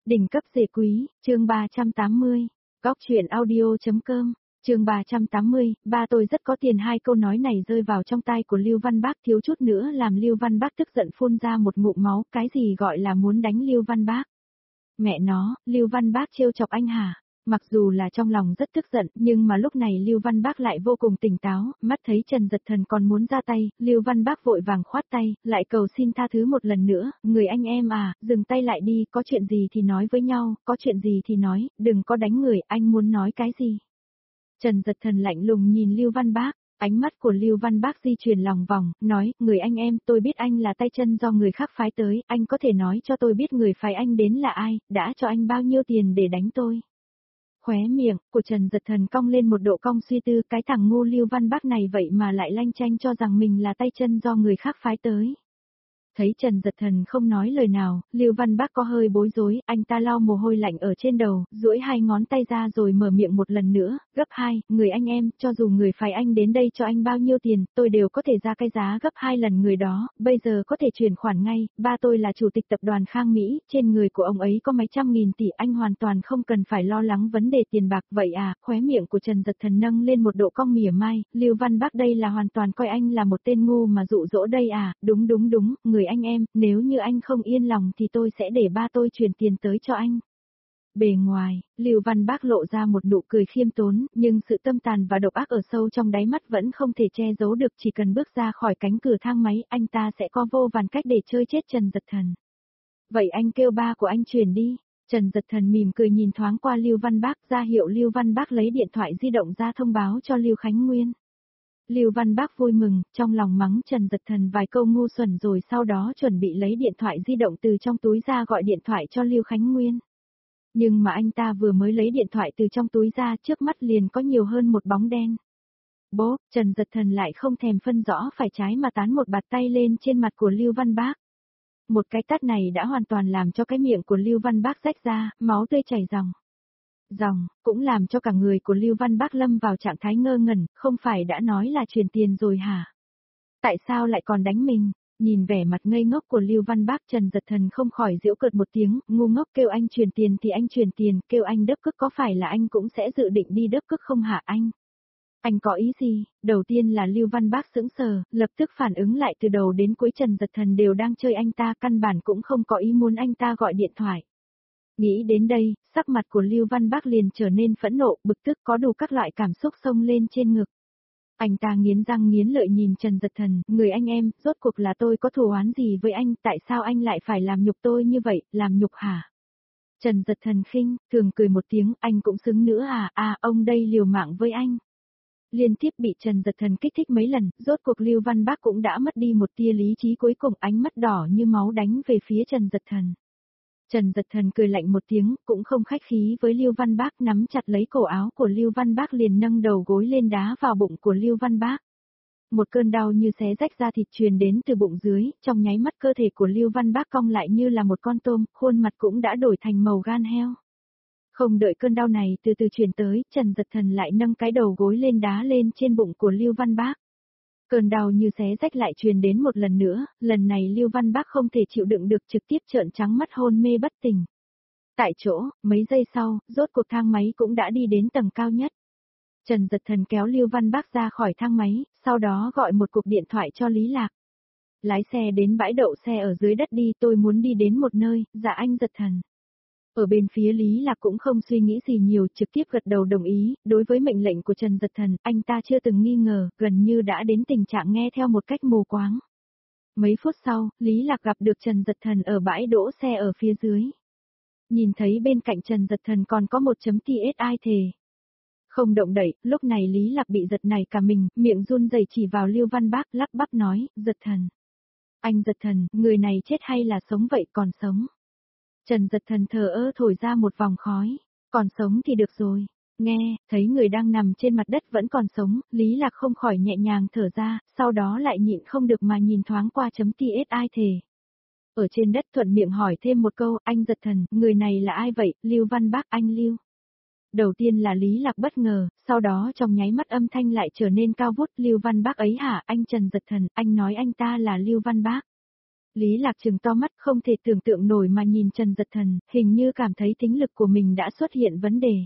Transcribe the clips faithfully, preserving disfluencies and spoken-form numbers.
Đỉnh cấp dề quý, chương ba trăm tám mươi, góc truyện audio.com, chương ba trăm tám mươi, ba tôi rất có tiền. Hai câu nói này rơi vào trong tai của Lưu Văn Bác thiếu chút nữa làm Lưu Văn Bác tức giận phun ra một ngụm máu, cái gì gọi là muốn đánh Lưu Văn Bác. Mẹ nó, Lưu Văn Bác trêu chọc anh hả? Mặc dù là trong lòng rất tức giận, nhưng mà lúc này Lưu Văn Bác lại vô cùng tỉnh táo, mắt thấy Trần Dật Thần còn muốn ra tay, Lưu Văn Bác vội vàng khoát tay, lại cầu xin tha thứ một lần nữa, người anh em à, dừng tay lại đi, có chuyện gì thì nói với nhau, có chuyện gì thì nói, đừng có đánh người, anh muốn nói cái gì. Trần Dật Thần lạnh lùng nhìn Lưu Văn Bác. Ánh mắt của Lưu Văn Bác di chuyển lòng vòng, nói, người anh em, tôi biết anh là tay chân do người khác phái tới, anh có thể nói cho tôi biết người phái anh đến là ai, đã cho anh bao nhiêu tiền để đánh tôi. Khóe miệng của Trần Dật Thần cong lên một độ cong suy tư, cái thằng ngu Lưu Văn Bác này vậy mà lại lanh chanh cho rằng mình là tay chân do người khác phái tới. Thấy Trần Dật Thần không nói lời nào, Lưu Văn Bác có hơi bối rối, anh ta lau mồ hôi lạnh ở trên đầu, duỗi hai ngón tay ra rồi mở miệng một lần nữa, gấp hai, người anh em, cho dù người phái anh đến đây cho anh bao nhiêu tiền, tôi đều có thể ra cái giá gấp hai lần người đó, bây giờ có thể chuyển khoản ngay, ba tôi là chủ tịch tập đoàn Khang Mỹ, trên người của ông ấy có mấy trăm nghìn tỷ, anh hoàn toàn không cần phải lo lắng vấn đề tiền bạc, vậy à, khóe miệng của Trần Dật Thần nâng lên một độ cong mỉa mai, Lưu Văn Bác đây là hoàn toàn coi anh là một tên ngu mà dụ dỗ đây à, đúng đúng đúng, người anh em, nếu như anh không yên lòng thì tôi sẽ để ba tôi chuyển tiền tới cho anh. Bề ngoài, Lưu Văn Bác lộ ra một nụ cười khiêm tốn, nhưng sự tâm tàn và độc ác ở sâu trong đáy mắt vẫn không thể che giấu được, chỉ cần bước ra khỏi cánh cửa thang máy, anh ta sẽ có vô vàn cách để chơi chết Trần Dật Thần. Vậy anh kêu ba của anh chuyển đi. Trần Dật Thần mỉm cười nhìn thoáng qua Lưu Văn Bác, ra hiệu Lưu Văn Bác lấy điện thoại di động ra thông báo cho Lưu Khánh Nguyên. Lưu Văn Bác vui mừng, trong lòng mắng Trần Dật Thần vài câu ngu xuẩn rồi sau đó chuẩn bị lấy điện thoại di động từ trong túi ra gọi điện thoại cho Lưu Khánh Nguyên. Nhưng mà anh ta vừa mới lấy điện thoại từ trong túi ra, trước mắt liền có nhiều hơn một bóng đen. Bố, Trần Dật Thần lại không thèm phân rõ phải trái mà tán một bạt tay lên trên mặt của Lưu Văn Bác. Một cái tát này đã hoàn toàn làm cho cái miệng của Lưu Văn Bác rách ra, máu tươi chảy ròng. Dòng, cũng làm cho cả người của Lưu Văn Bác lâm vào trạng thái ngơ ngẩn, không phải đã nói là truyền tiền rồi hả? Tại sao lại còn đánh mình? Nhìn vẻ mặt ngây ngốc của Lưu Văn Bác, Trần Dật Thần không khỏi giễu cợt một tiếng, ngu ngốc, kêu anh truyền tiền thì anh truyền tiền, kêu anh đớp cức có phải là anh cũng sẽ dự định đi đớp cức không hả anh? Anh có ý gì? Đầu tiên là Lưu Văn Bác sững sờ, lập tức phản ứng lại, từ đầu đến cuối Trần Dật Thần đều đang chơi anh ta, căn bản cũng không có ý muốn anh ta gọi điện thoại. Nghĩ đến đây, sắc mặt của Lưu Văn Bác liền trở nên phẫn nộ, bực tức, có đủ các loại cảm xúc xông lên trên ngực. Anh ta nghiến răng nghiến lợi nhìn Trần Dật Thần, người anh em, rốt cuộc là tôi có thù oán gì với anh, tại sao anh lại phải làm nhục tôi như vậy, làm nhục hả? Trần Dật Thần khinh, thường cười một tiếng, anh cũng xứng nữa à, à, ông đây liều mạng với anh. Liên tiếp bị Trần Dật Thần kích thích mấy lần, rốt cuộc Lưu Văn Bác cũng đã mất đi một tia lý trí, cuối cùng ánh mắt đỏ như máu đánh về phía Trần Dật Thần. Trần Dật Thần cười lạnh một tiếng, cũng không khách khí với Lưu Văn Bác, nắm chặt lấy cổ áo của Lưu Văn Bác liền nâng đầu gối lên đá vào bụng của Lưu Văn Bác. Một cơn đau như xé rách da thịt truyền đến từ bụng dưới, trong nháy mắt cơ thể của Lưu Văn Bác cong lại như là một con tôm, khuôn mặt cũng đã đổi thành màu gan heo. Không đợi cơn đau này từ từ truyền tới, Trần Dật Thần lại nâng cái đầu gối lên đá lên trên bụng của Lưu Văn Bác. Cơn đau như xé rách lại truyền đến một lần nữa, lần này Lưu Văn Bác không thể chịu đựng được, trực tiếp trợn trắng mắt hôn mê bất tỉnh. Tại chỗ, mấy giây sau, rốt cuộc thang máy cũng đã đi đến tầng cao nhất. Trần Dật Thần kéo Lưu Văn Bác ra khỏi thang máy, sau đó gọi một cuộc điện thoại cho Lý Lạc. Lái xe đến bãi đậu xe ở dưới đất đi, tôi muốn đi đến một nơi, dạ anh Dật Thần. Ở bên phía Lý Lạc cũng không suy nghĩ gì nhiều, trực tiếp gật đầu đồng ý, đối với mệnh lệnh của Trần Dật Thần, anh ta chưa từng nghi ngờ, gần như đã đến tình trạng nghe theo một cách mù quáng. Mấy phút sau, Lý Lạc gặp được Trần Dật Thần ở bãi đỗ xe ở phía dưới. Nhìn thấy bên cạnh Trần Dật Thần còn có một chấm tê ét i thề. Không động đậy, lúc này Lý Lạc bị giật nảy cả mình, miệng run rẩy chỉ vào Lưu Văn Bác, lắp bắp nói, Dật Thần. Anh Dật Thần, người này chết hay là sống vậy, còn sống? Trần Dật Thần thờ ơ thổi ra một vòng khói, còn sống thì được rồi. Nghe, thấy người đang nằm trên mặt đất vẫn còn sống, Lý Lạc không khỏi nhẹ nhàng thở ra, sau đó lại nhịn không được mà nhìn thoáng qua chấm tê ét i thề. Ở trên đất thuận miệng hỏi thêm một câu, anh Dật Thần, người này là ai vậy, Lưu Văn Bác, anh Lưu. Đầu tiên là Lý Lạc bất ngờ, sau đó trong nháy mắt âm thanh lại trở nên cao vút, Lưu Văn Bác ấy hả, anh Trần Dật Thần, anh nói anh ta là Lưu Văn Bác. Lý Lạc trừng to mắt không thể tưởng tượng nổi mà nhìn Trần Giật Thần, hình như cảm thấy tính lực của mình đã xuất hiện vấn đề.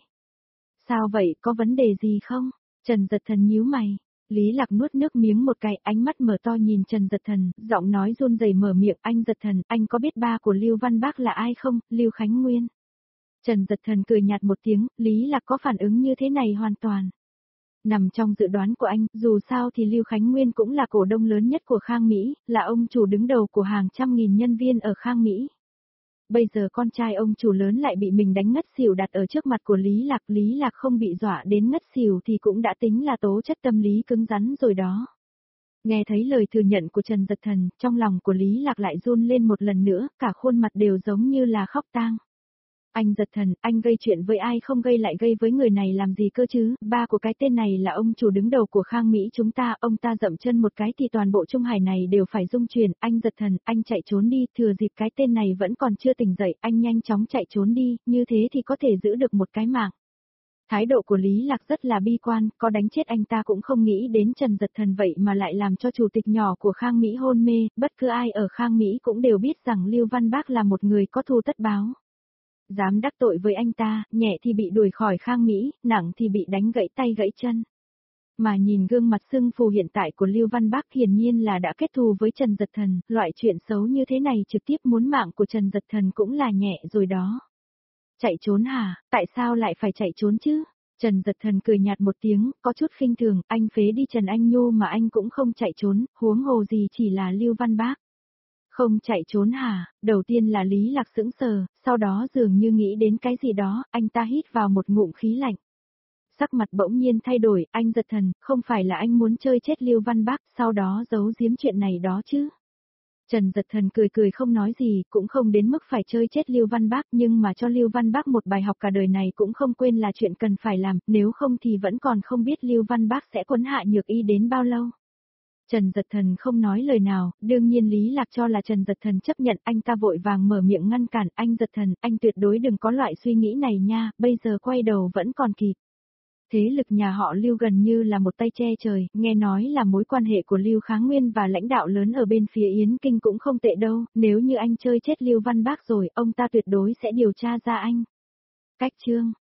Sao vậy, có vấn đề gì không? Trần Giật Thần nhíu mày. Lý Lạc nuốt nước miếng một cái, ánh mắt mở to nhìn Trần Giật Thần, giọng nói run rẩy mở miệng, anh Giật Thần, anh có biết ba của Lưu Văn Bác là ai không, Lưu Khánh Nguyên? Trần Giật Thần cười nhạt một tiếng, Lý Lạc có phản ứng như thế này hoàn toàn. Nằm trong dự đoán của anh, dù sao thì Lưu Khánh Nguyên cũng là cổ đông lớn nhất của Khang Mỹ, là ông chủ đứng đầu của hàng trăm nghìn nhân viên ở Khang Mỹ. Bây giờ con trai ông chủ lớn lại bị mình đánh ngất xỉu đặt ở trước mặt của Lý Lạc, Lý Lạc không bị dọa đến ngất xỉu thì cũng đã tính là tố chất tâm lý cứng rắn rồi đó. Nghe thấy lời thừa nhận của Trần Giật Thần, trong lòng của Lý Lạc lại run lên một lần nữa, cả khuôn mặt đều giống như là khóc tang. Anh Giật Thần, anh gây chuyện với ai không gây lại gây với người này làm gì cơ chứ, ba của cái tên này là ông chủ đứng đầu của Khang Mỹ chúng ta, ông ta dậm chân một cái thì toàn bộ Trung Hải này đều phải rung chuyển, anh Giật Thần, anh chạy trốn đi, thừa dịp cái tên này vẫn còn chưa tỉnh dậy, anh nhanh chóng chạy trốn đi, như thế thì có thể giữ được một cái mạng. Thái độ của Lý Lạc rất là bi quan, có đánh chết anh ta cũng không nghĩ đến Trần Giật Thần vậy mà lại làm cho chủ tịch nhỏ của Khang Mỹ hôn mê, bất cứ ai ở Khang Mỹ cũng đều biết rằng Lưu Văn Bác là một người có thù tất báo. Dám đắc tội với anh ta, nhẹ thì bị đuổi khỏi Khang Mỹ, nặng thì bị đánh gãy tay gãy chân. Mà nhìn gương mặt sưng phù hiện tại của Lưu Văn Bác hiển nhiên là đã kết thù với Trần Giật Thần, loại chuyện xấu như thế này trực tiếp muốn mạng của Trần Giật Thần cũng là nhẹ rồi đó. Chạy trốn hả, tại sao lại phải chạy trốn chứ? Trần Giật Thần cười nhạt một tiếng, có chút khinh thường, anh phế đi Trần Anh Nhu mà anh cũng không chạy trốn, huống hồ gì chỉ là Lưu Văn Bác. Không chạy trốn hả, đầu tiên là Lý Lạc sững sờ, sau đó dường như nghĩ đến cái gì đó, anh ta hít vào một ngụm khí lạnh. Sắc mặt bỗng nhiên thay đổi, anh Giật Thần, không phải là anh muốn chơi chết Lưu Văn Bác, sau đó giấu giếm chuyện này đó chứ. Trần Giật Thần cười cười không nói gì, cũng không đến mức phải chơi chết Lưu Văn Bác, nhưng mà cho Lưu Văn Bác một bài học cả đời này cũng không quên là chuyện cần phải làm, nếu không thì vẫn còn không biết Lưu Văn Bác sẽ quấn hạ Nhược Y đến bao lâu. Trần Giật Thần không nói lời nào, đương nhiên Lý Lạc cho là Trần Giật Thần chấp nhận, anh ta vội vàng mở miệng ngăn cản, anh Giật Thần, anh tuyệt đối đừng có loại suy nghĩ này nha, bây giờ quay đầu vẫn còn kịp. Thế lực nhà họ Lưu gần như là một tay che trời, nghe nói là mối quan hệ của Lưu Kháng Nguyên và lãnh đạo lớn ở bên phía Yến Kinh cũng không tệ đâu, nếu như anh chơi chết Lưu Văn Bác rồi, ông ta tuyệt đối sẽ điều tra ra anh. Cách chương